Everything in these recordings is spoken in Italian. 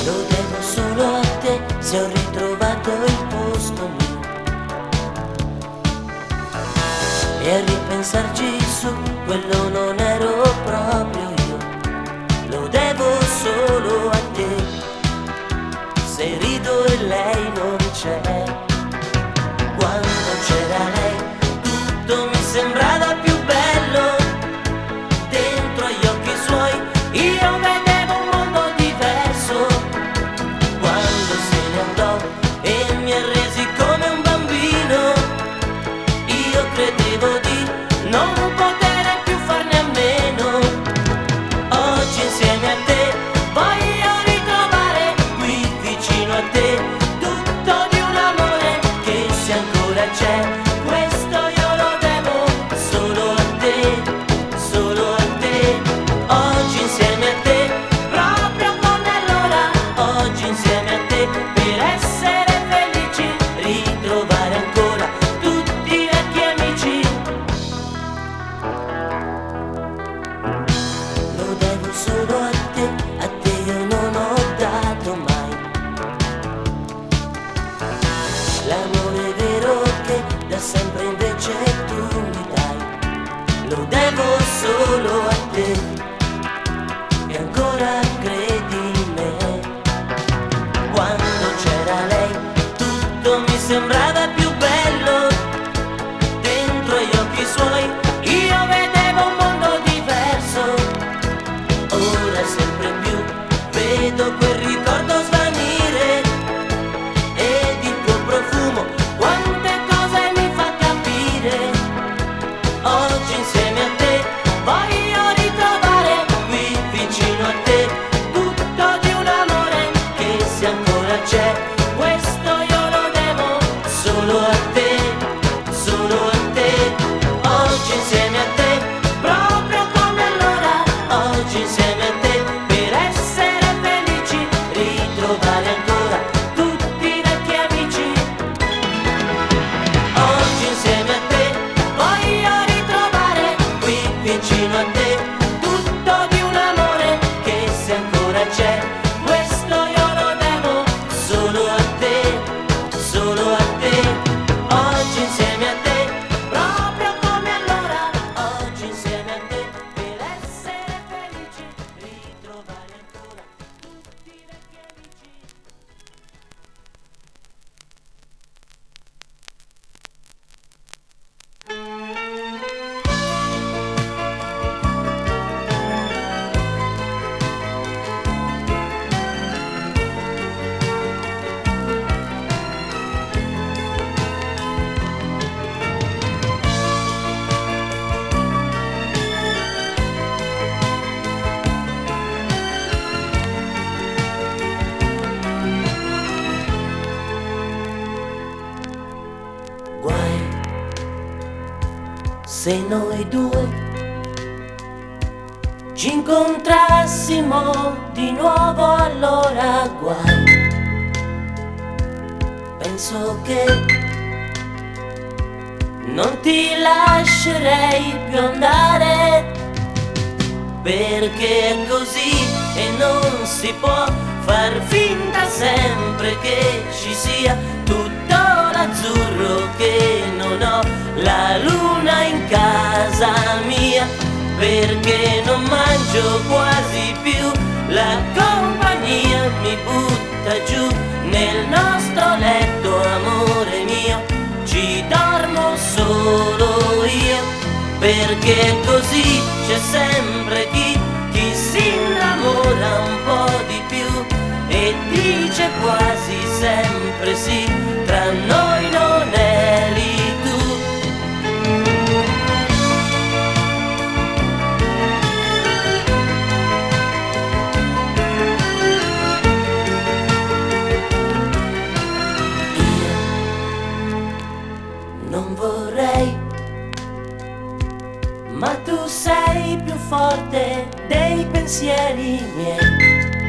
Lo devo solo a te se ho ritrovato il posto mio. E a ripensarci su, quello non ero proprio io. Lo devo solo a te, se rido e lei non c'è. Quando c'era lei tutto mi sembrava più bello. Dentro agli occhi suoi io vedevo un mondo diverso. Quando se ne andò e mi ha resi come un bambino, io credevo di non poter più farne a meno. Oggi insieme a te voglio ritrovare qui vicino a te tutto di un amore che se ancora c'è. Questo io lo devo solo a te, solo a te. Oggi insieme a te, proprio come allora. Oggi insieme a te, per essere felici, ritrovare ancora tutti i vecchi amici. Lo devo solo a te io non ho dato mai. L'amore vero che da sempre invece tu mi dai. Lo devo solo a te, e ancora credi in me. Quando c'era lei tutto mi sembrava più bello. Dentro agli occhi suoi io vedevo un mondo diverso. Ora sempre più vedo quel ricordo svanire, ed il tuo profumo quante cose mi fa capire. Oggi insieme a te voglio ritrovare qui vicino a te tutto di un amore che se ancora c'è. Questo io lo devo solo a te, solo a te. Oggi insieme a te, proprio come allora. Oggi insieme a te, per essere felici, ritrovare ancora tutti i vecchi amici. Oggi insieme a te voglio ritrovare qui vicino a te tutto di un amore che se ancora c'è. Questo io lo devo solo a te, solo a te. Oggi insieme a te, proprio come allora. Oggi insieme a te, per essere felici, ritrovare ancora tutti i vecchi amici. Guai se noi due ci incontrassimo di nuovo, allora guai. Penso che non ti lascerei più andare, perché è così e non si può far finta sempre che ci sia tutto l'azzurro che non ho, la luna in casa mia, perché non mangio quasi più, la compagnia mi butta giù nel nostro letto, amore mio, ci dormo solo io, perché così c'è sempre chi si innamora un po' di più e dice quasi sempre sì, tra noi non eri tu. Io non vorrei, ma tu sei più forte dei pensieri miei.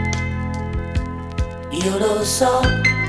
Io lo so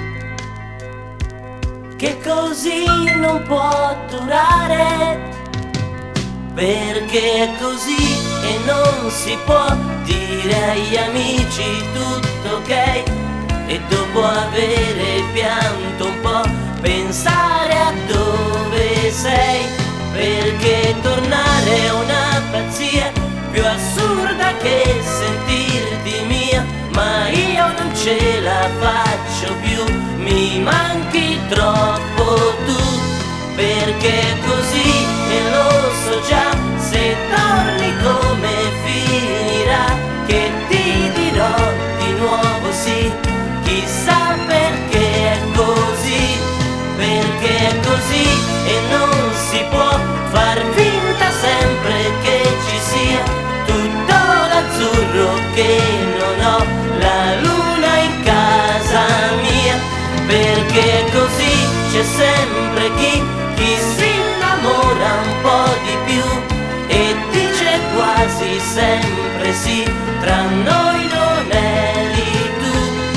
che così non può durare, perché è così e non si può dire agli amici tutto ok, e dopo avere pianto un po' pensare a dove sei, perché tornare è una pazzia più assurda che sentirti mia, ma io non ce la faccio più, mi manchi troppo tu, perché così e lo so già, se torni come finirà, che ti dirò di nuovo sì, chissà perché è così, perché è così e non si può far finta sempre che ci sia tutto l'azzurro che non ho, la luna in casa mia, perché così c'è sempre chi si innamora un po' di più e dice quasi sempre sì, tra noi non eri tu.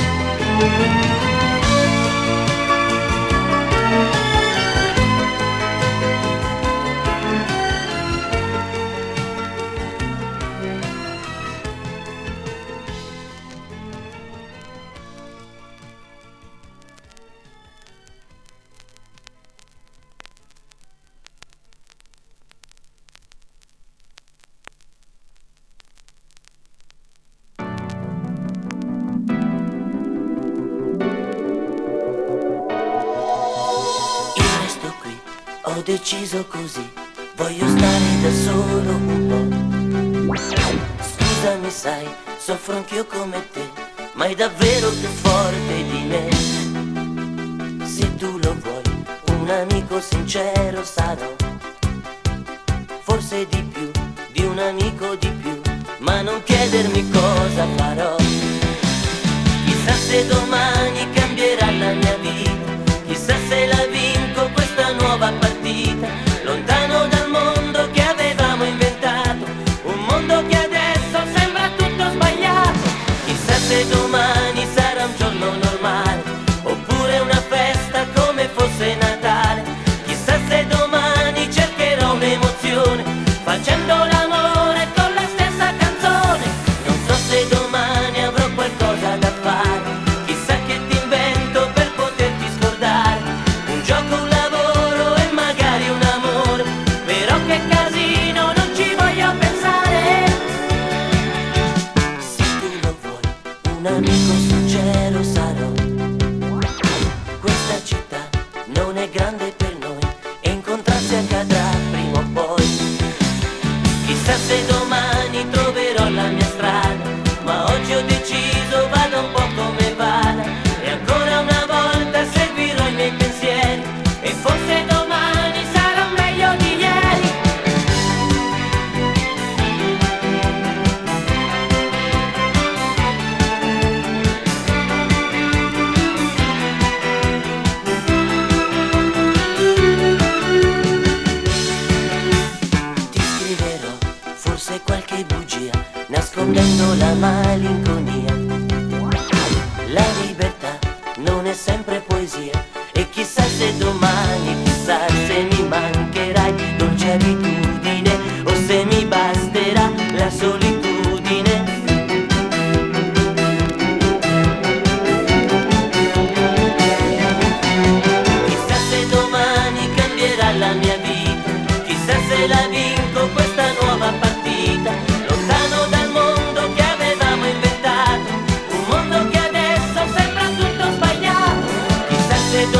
Ho deciso così, voglio stare da solo un po'. Scusami sai, soffro anch'io come te, ma è davvero più forte di me. Se tu lo vuoi, un amico sincero sarò, forse di più, di un amico di più, ma non chiedermi cosa farò. Chissà se domani cambierà la mia vita, chissà se la vinco questa nuova partita, lontano dal mondo che avevamo inventato, un mondo che adesso sembra tutto sbagliato. Chissà se domani sarà un giorno normale, oppure una festa come fosse Natale. Chissà se domani cercherò un'emozione, facendo l'amore con la stessa canzone. Non so se domani avrò qualcosa da fare, chissà che ti invento per poterti scordare, un gioco, un lavoro e magari un amore, però che casino, non ci voglio pensare. Se tu lo vuoi, un amico sincero sarò, questa città non è grande per noi e incontrarsi accadrà prima o poi. Chissà se domani troverò la mia strada, ma oggi ho deciso, vada un po' come vada, e ancora una volta seguirò i miei pensieri, e forse domani sarà meglio di ieri. Ti scriverò forse qualche bugia, nascondendo la malinconia. La libertà non è sempre poesia, e chissà se domani, chissà se mi mancherai, dolce abitudine, o se mi basterà la solitudine. Chissà se domani cambierà la mia vita, chissà se la vinco questa nuova partita, lontano dal mondo che avevamo inventato, un mondo che adesso sembra tutto sbagliato. Chissà se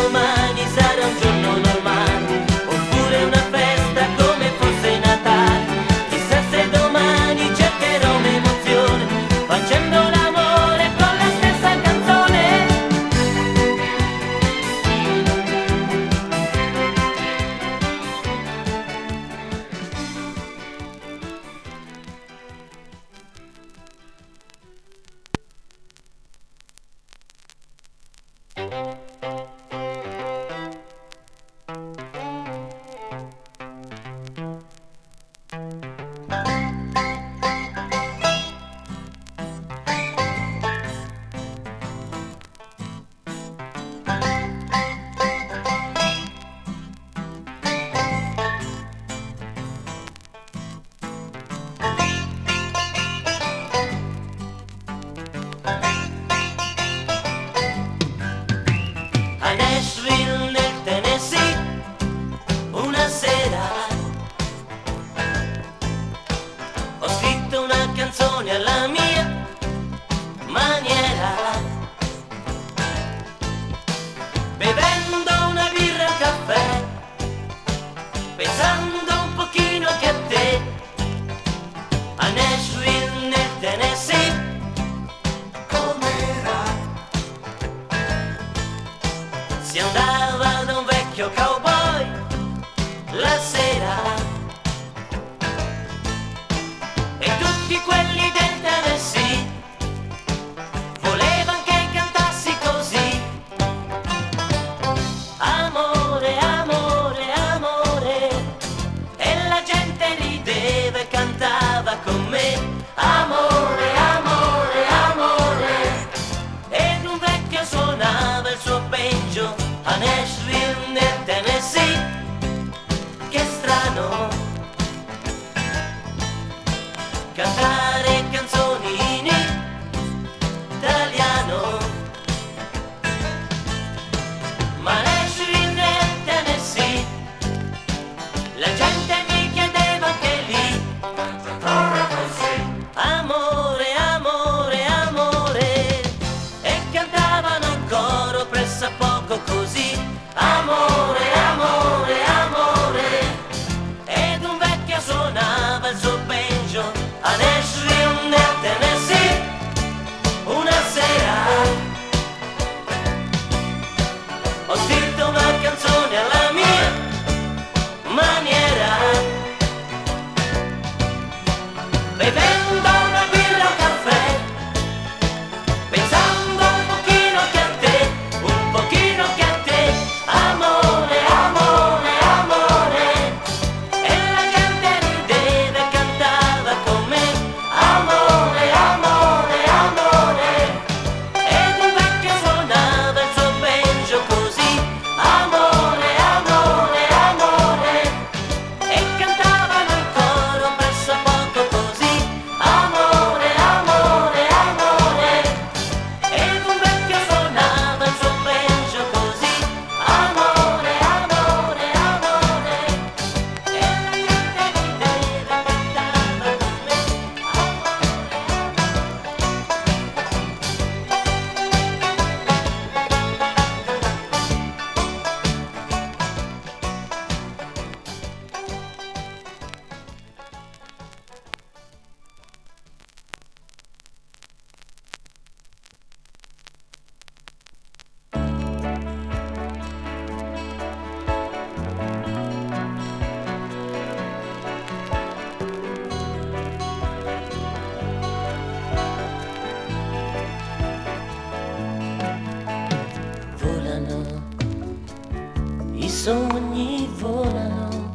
sogni volano,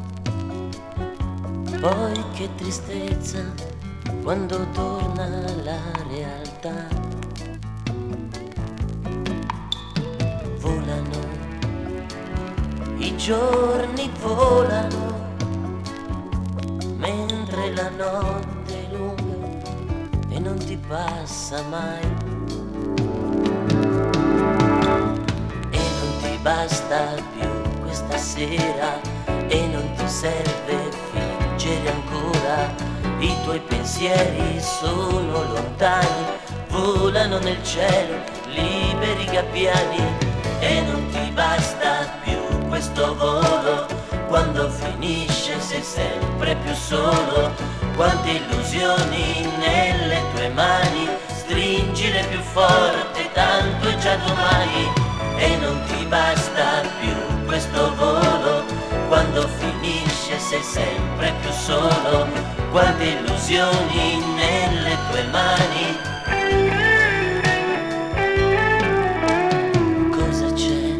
poi che tristezza quando torna la realtà. Volano, i giorni volano, mentre la notte è lunga e non ti passa mai. E non ti basta più questa sera e non ti serve fingere ancora. I tuoi pensieri sono lontani, volano nel cielo, liberi gabbiani. E non ti basta più questo volo, quando finisce sei sempre più solo. Quante illusioni nelle tue mani, stringile più forte, tanto è già domani. E non ti basta più questo volo, quando finisce sei sempre più solo. Quante illusioni nelle tue mani. Cosa c'è?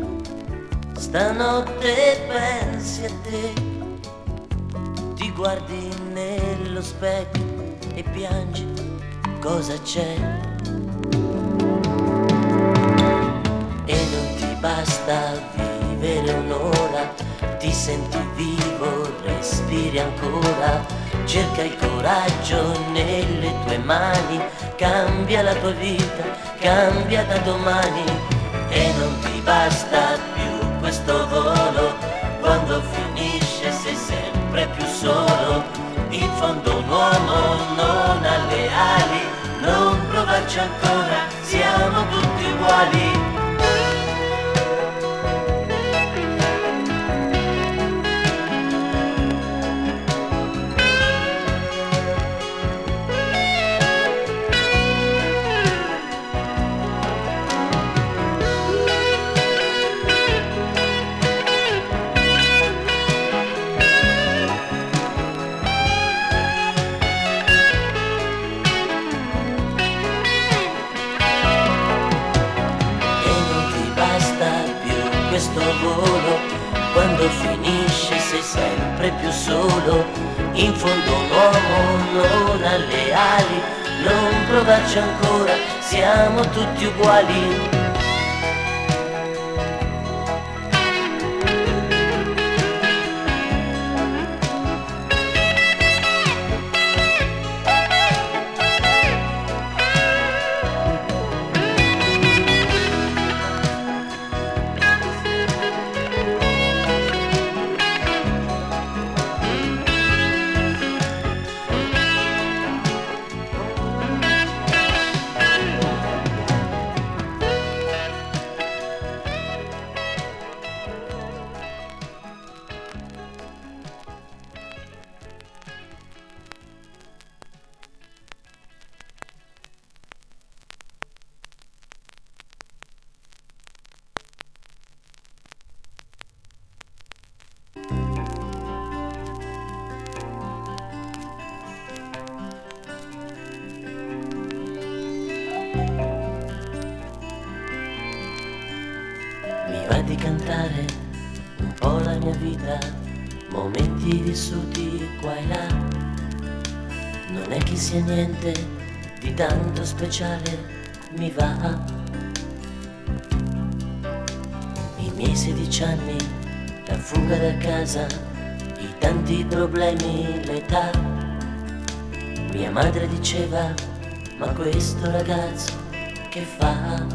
Stanotte pensi a te, ti guardi nello specchio e piangi. Cosa c'è? E non ti basta vivere un'ora, ti senti vivo, respiri ancora. Cerca il coraggio nelle tue mani, cambia la tua vita, cambia da domani. E non ti basta più questo volo, quando finisce sei sempre più solo. In fondo un uomo non ha le ali, non provarci ancora, siamo tutti uguali. Questo volo, quando finisce sei sempre più solo. In fondo un uomo non ha le ali, non provarci ancora, siamo tutti uguali. Mi va di cantare un po' la mia vita, momenti vissuti qua e là. Non è che sia niente di tanto speciale, mi va. I miei 16 anni, la fuga da casa, i tanti problemi, l'età. Mia madre diceva, ma questo ragazzo che fa?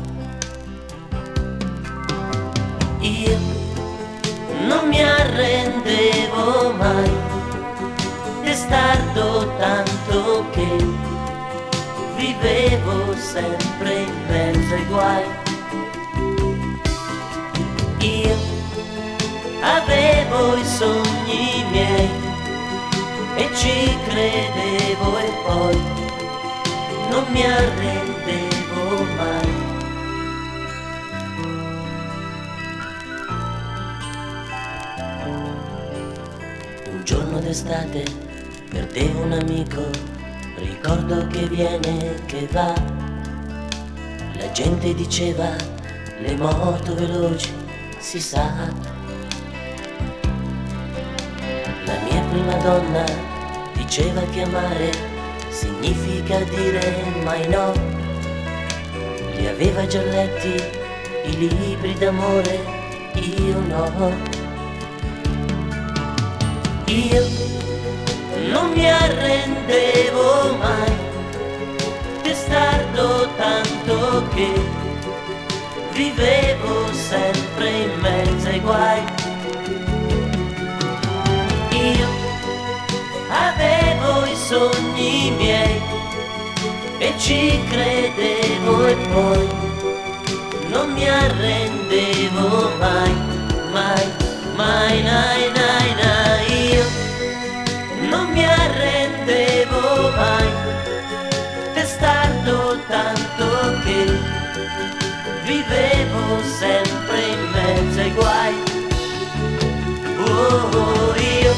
Io non mi arrendevo mai, testardo tanto che vivevo sempre in mezzo ai guai. Io avevo i sogni miei e ci credevo e poi non mi arrendevo mai. Un giorno d'estate perdevo un amico, ricordo che viene, che va. La gente diceva, le moto veloci, si sa. prima donna diceva che amare significa dire mai no. Li aveva già letti i libri d'amore, io no. Io non mi arrendevo mai, testardo tanto che vivevo sempre in mezzo ai guai. Io avevo i sogni miei e ci credevo e poi non mi arrendevo mai, mai, mai, nai, nai, nai. Io non mi arrendevo mai, testardo tanto che vivevo sempre in mezzo ai guai. Oh, io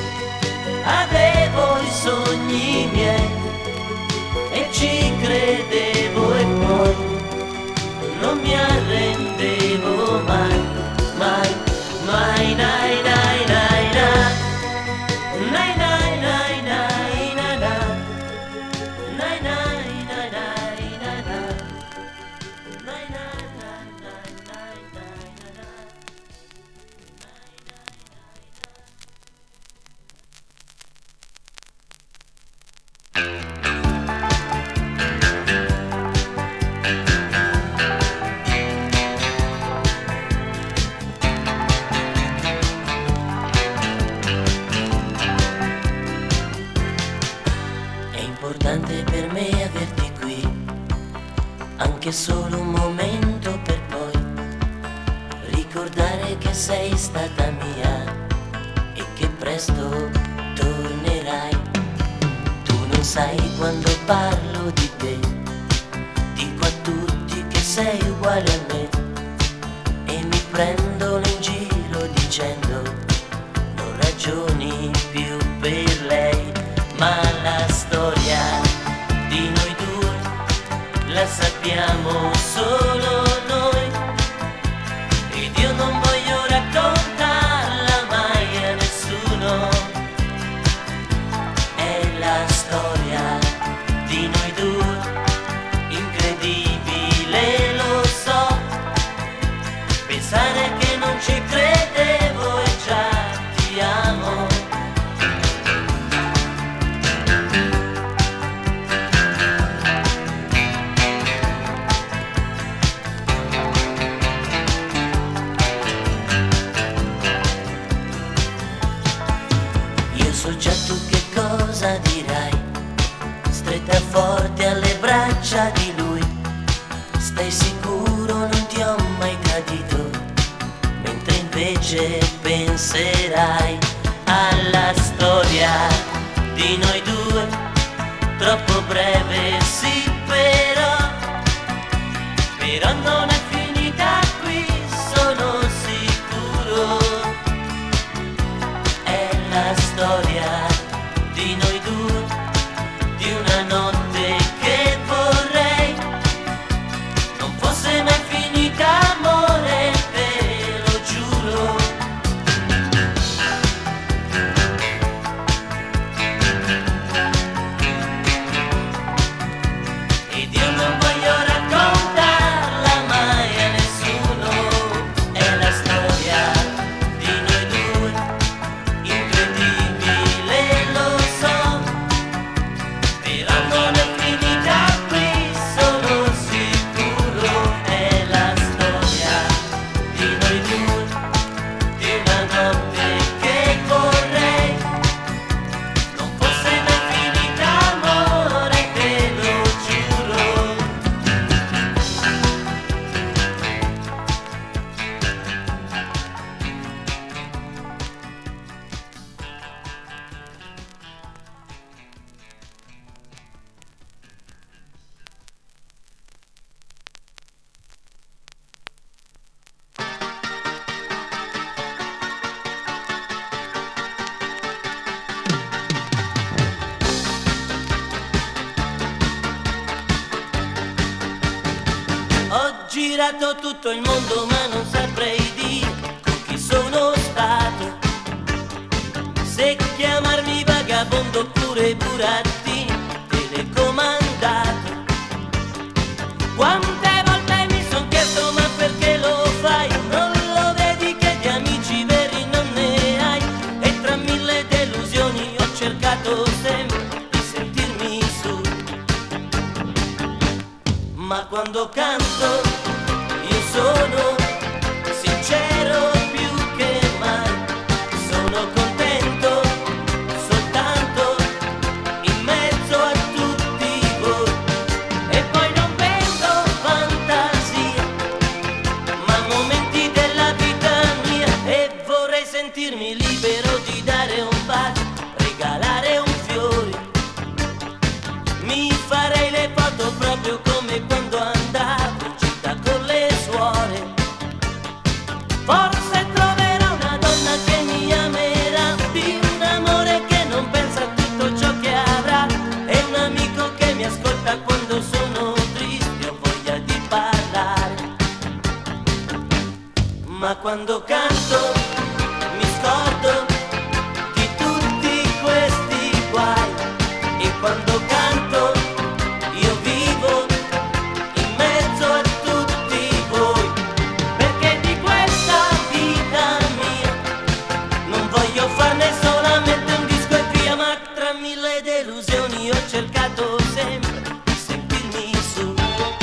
avevo i sogni miei e ci credevo e poi non mi arrendevo mai, mai, mai, nai, nai, nai, nai, nai, nai, nai, nai, nai, nai, nai, nai, nai, nai, nai, nai. È importante per me averti qui, anche solo un momento per poi ricordare che sei stata mia e che presto tornerai. Tu non sai quando parlo di te, dico a tutti che sei uguale a me e mi prendono in giro dicendo non ragioni più per lei. Ma la storia di noi due la sappiamo solo noi ed io non voglio raccontarla mai a nessuno. È la storia di noi due, incredibile lo so, pensare che non ci credevo e già ti amo. So già tu che cosa dirai, stretta forte alle braccia di lui, stai sicuro non ti ho mai tradito, mentre invece penserai alla storia di noi due, troppo breve sì però non è finita qui, sono sicuro. È la storia di noi due, di una notte che vorrei non fosse mai finita, amore, te lo giuro. Ed io non voglio raccontarla mai a nessuno, è la storia di noi due, incredibile lo so, però non è finita qui, sono sicuro. È la storia di noi due, di una notte che vorrei non fosse mai finita, amore, te lo giuro. Ho girato tutto il mondo ma non saprei dire con chi sono stato, se chiamarmi pure burattini telecomandato. Quante volte mi son chiesto ma perché lo fai? Non lo vedi che di amici veri non ne hai? E tra mille delusioni ho cercato sempre di sentirmi su. Ma quando canto io sono sincero più che mai. Sono contento soltanto in mezzo a tutti voi. E poi non vendo fantasia, ma momenti della vita mia. E vorrei sentirmi libero di dare un bacio, regalare un fiore. Mi farei le foto proprio come quando andavo in città con le suore. Forse troverò una donna che mi amerà, di un amore che non pensa a tutto ciò che avrà, e un amico che mi ascolta quando sono triste o voglia di parlare. Ma quando canto mi scordo di tutti questi guai, e quando canto io vivo in mezzo a tutti voi, perché di questa vita mia non voglio farne solamente un disco e via. Ma tra mille delusioni ho cercato sempre di sentirmi su.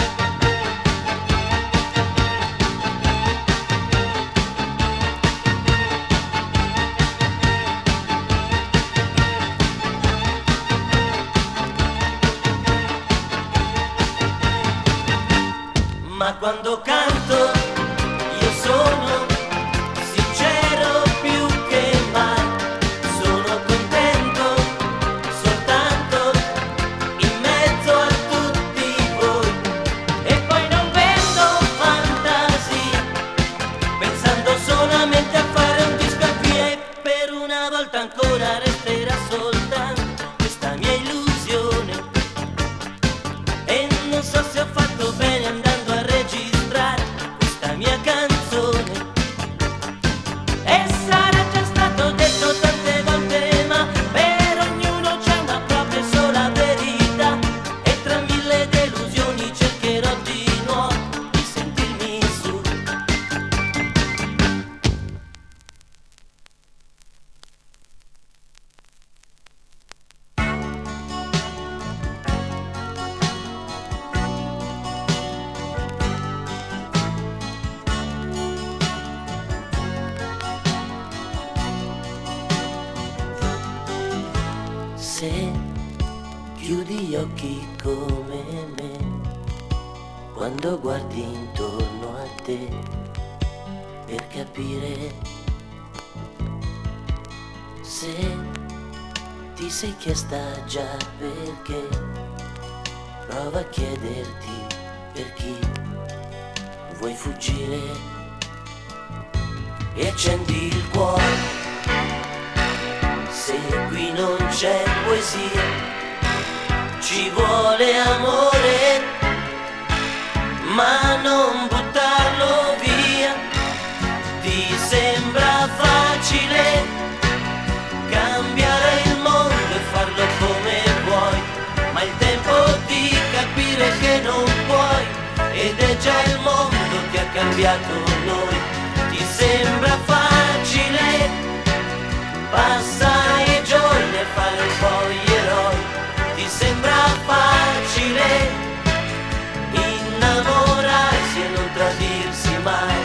Ma quando canto io sono sincero più che mai. Sono contento soltanto in mezzo a tutti voi. E poi non vendo fantasia, pensando solamente a fare un disco e via. E per una volta ancora resterà soltanto questa mia illusione. E non so se ho fatto bene andando a registrare questa mia canzone. E sarà già stato detto tante volte, ma per ognuno c'è una propria sola verità. E tra mille delusioni cercherò di nuovo di sentirmi su. Se chiudi gli occhi come me, quando guardi intorno a te, per capire se ti sei chiesta già perché, prova a chiederti per chi vuoi fuggire e accendi il cuore. Se qui non c'è poesia, ci vuole amore, ma non buttarlo via. Ti sembra facile cambiare il mondo e farlo come vuoi, ma il tempo di capire che non puoi, ed è già il mondo che ha cambiato noi. Ti sembra facile passare i giorni e fare un po' gli eroi. Ti sembra facile innamorarsi e non tradirsi mai.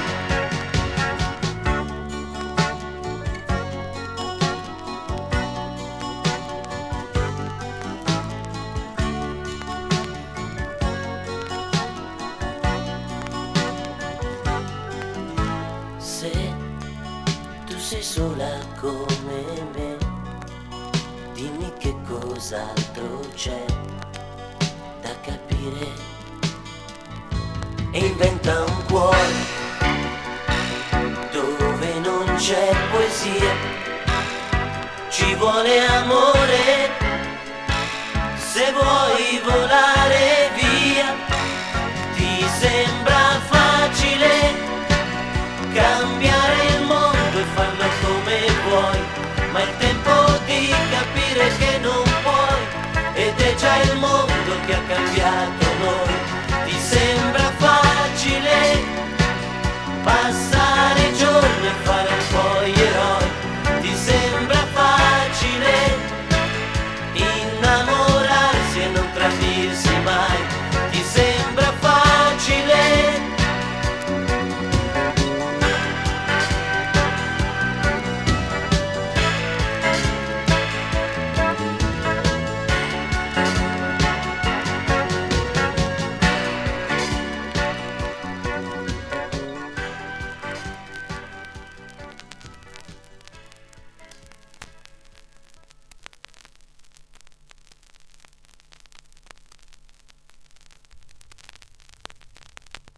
Se tu sei sola come me, dimmi che cos'altro c'è da capire e inventa un cuore dove non c'è poesia. Ci vuole amore se vuoi volare via. Ti sembra facile cambiare il mondo e farlo come vuoi, ma è il tempo di capire che non puoi. che ha cambiato